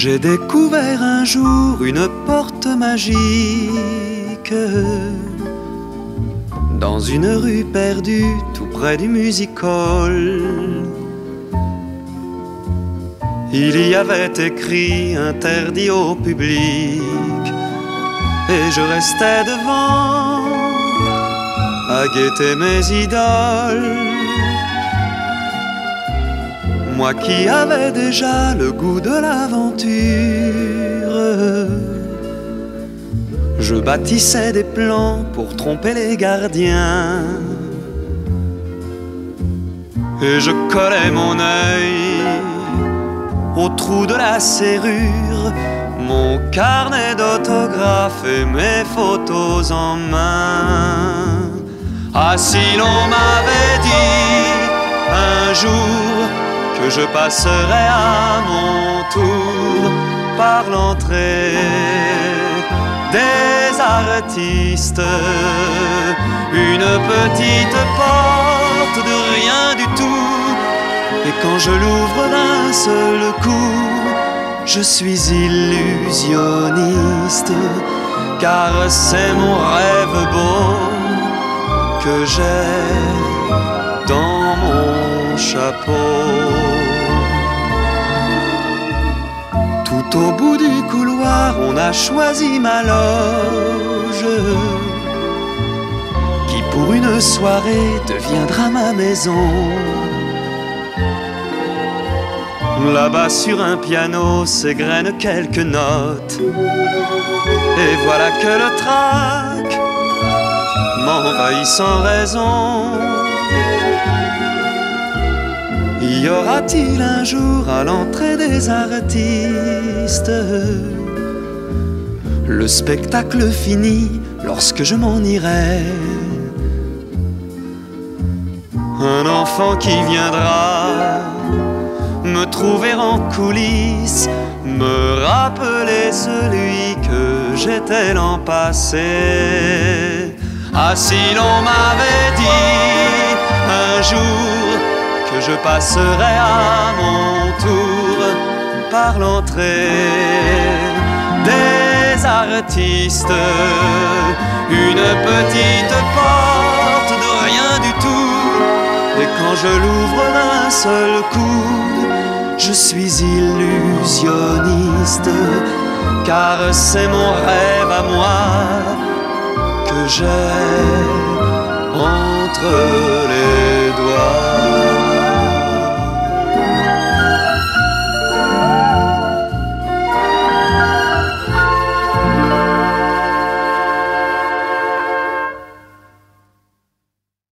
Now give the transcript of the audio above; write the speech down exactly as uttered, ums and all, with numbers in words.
J'ai découvert un jour une porte magique dans une rue perdue tout près du music-hall. Il y avait écrit interdit au public et je restais devant à guetter mes idoles. Moi qui avais déjà le goût de l'aventure, je bâtissais des plans pour tromper les gardiens. Et je collais mon œil au trou de la serrure, mon carnet d'autographes et mes photos en main. Ah, si l'on m'avait dit un jour que je passerai à mon tour par l'entrée des artistes, une petite porte de rien du tout, et quand je l'ouvre d'un seul coup, je suis illusionniste, car c'est mon rêve beau que j'ai dans mon chapeau. Tout au bout du couloir, on a choisi ma loge, qui pour une soirée deviendra ma maison. Là-bas sur un piano s'égrènent quelques notes, et voilà que le trac m'envahit sans raison. Y aura-t-il un jour à l'entrée des artistes le spectacle fini lorsque je m'en irai? Un enfant qui viendra me trouver en coulisses, me rappeler celui que j'étais l'an passé. Ah, si l'on m'avait dit un jour que je passerai à mon tour par l'entrée des artistes, une petite porte de rien du tout, et quand je l'ouvre d'un seul coup, je suis illusionniste, car c'est mon rêve à moi que j'ai entre les doigts.